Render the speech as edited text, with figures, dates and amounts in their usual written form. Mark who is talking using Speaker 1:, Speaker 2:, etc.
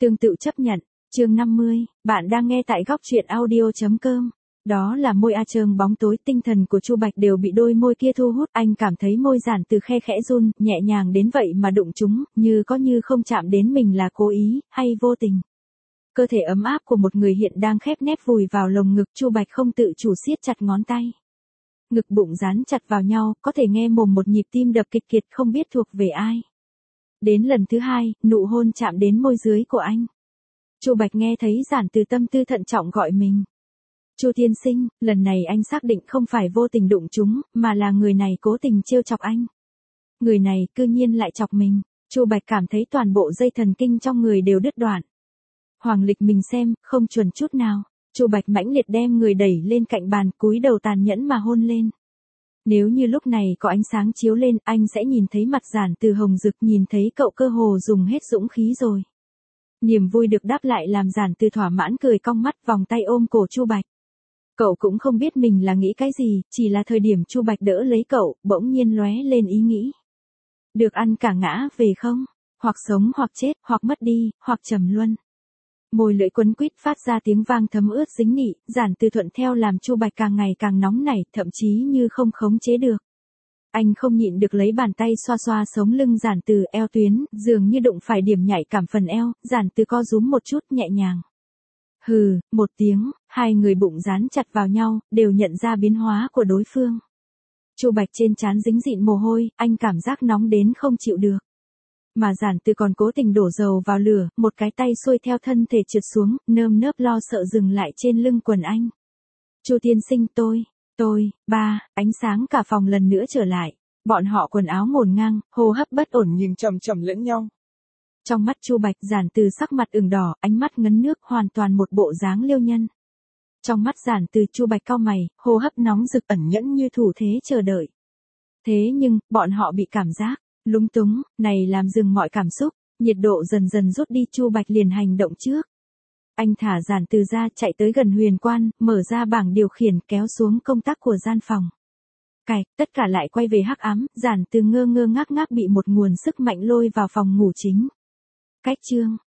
Speaker 1: Tương tự chấp nhận, chương 50, bạn đang nghe tại góc truyện audio.com. Đó là môi A Trương bóng tối, tinh thần của Chu Bạch đều bị đôi môi kia thu hút, anh cảm thấy môi Giản Từ khe khẽ run, nhẹ nhàng đến vậy mà đụng chúng, như có như không chạm đến mình là cố ý, hay vô tình. Cơ thể ấm áp của một người hiện đang khép nép vùi vào lồng ngực, Chu Bạch không tự chủ siết chặt ngón tay. Ngực bụng dán chặt vào nhau, có thể nghe mồm một nhịp tim đập kịch kiệt không biết thuộc về ai. Đến lần thứ hai, nụ hôn chạm đến môi dưới của anh. Chu Bạch nghe thấy Giản Từ tâm tư thận trọng gọi mình. Chu tiên sinh, lần này anh xác định không phải vô tình đụng chúng, mà là người này cố tình trêu chọc anh. Người này cư nhiên lại chọc mình. Chu Bạch cảm thấy toàn bộ dây thần kinh trong người đều đứt đoạn. Hoàng lịch mình xem, không chuẩn chút nào. Chu Bạch mãnh liệt đem người đẩy lên cạnh bàn, cúi đầu tàn nhẫn mà hôn lên. Nếu như lúc này có ánh sáng chiếu lên, anh sẽ nhìn thấy mặt Giản Từ hồng rực, nhìn thấy cậu cơ hồ dùng hết dũng khí rồi. Niềm vui được đáp lại làm Giản Từ thỏa mãn cười cong mắt, vòng tay ôm cổ Chu Bạch. Cậu cũng không biết mình là nghĩ cái gì, chỉ là thời điểm Chu Bạch đỡ lấy cậu, bỗng nhiên lóe lên ý nghĩ. Được ăn cả ngã về không? Hoặc sống hoặc chết, hoặc mất đi, hoặc trầm luân. Môi lưỡi quấn quýt phát ra tiếng vang thấm ướt dính nị, Giản Từ thuận theo làm Chu Bạch càng ngày càng nóng nảy, thậm chí như không khống chế được. Anh không nhịn được lấy bàn tay xoa xoa sống lưng Giản Từ, eo tuyến, dường như đụng phải điểm nhạy cảm phần eo, Giản Từ co rúm một chút, nhẹ nhàng. Hừ, một tiếng, hai người bụng dán chặt vào nhau, đều nhận ra biến hóa của đối phương. Chu Bạch trên trán dính dịn mồ hôi, anh cảm giác nóng đến không chịu được. Mà Giản Từ còn cố tình đổ dầu vào lửa, một cái tay xuôi theo thân thể trượt xuống, nơm nớp lo sợ dừng lại trên lưng quần anh. Chu tiên sinh, ánh sáng cả phòng lần nữa trở lại. Bọn họ quần áo ngổn ngang, hô hấp bất ổn
Speaker 2: nhìn chằm chằm lẫn nhau.
Speaker 1: Trong mắt Chu Bạch, Giản Từ sắc mặt ửng đỏ, ánh mắt ngấn nước, hoàn toàn một bộ dáng liêu nhân. Trong mắt Giản Từ, Chu Bạch cau mày, hô hấp nóng rực, ẩn nhẫn như thủ thế chờ đợi. Thế nhưng, bọn họ bị cảm giác lúng túng này làm dừng mọi cảm xúc, nhiệt độ dần dần rút đi, Chu Bạch liền hành động trước. Anh thả Giản Từ ra, chạy tới gần huyền quan, mở ra bảng điều khiển, kéo xuống công tắc của gian phòng. Cạch, tất cả lại quay về hắc ám, Giản Từ ngơ ngơ ngác ngác bị một nguồn sức mạnh lôi vào phòng ngủ chính. Cách chương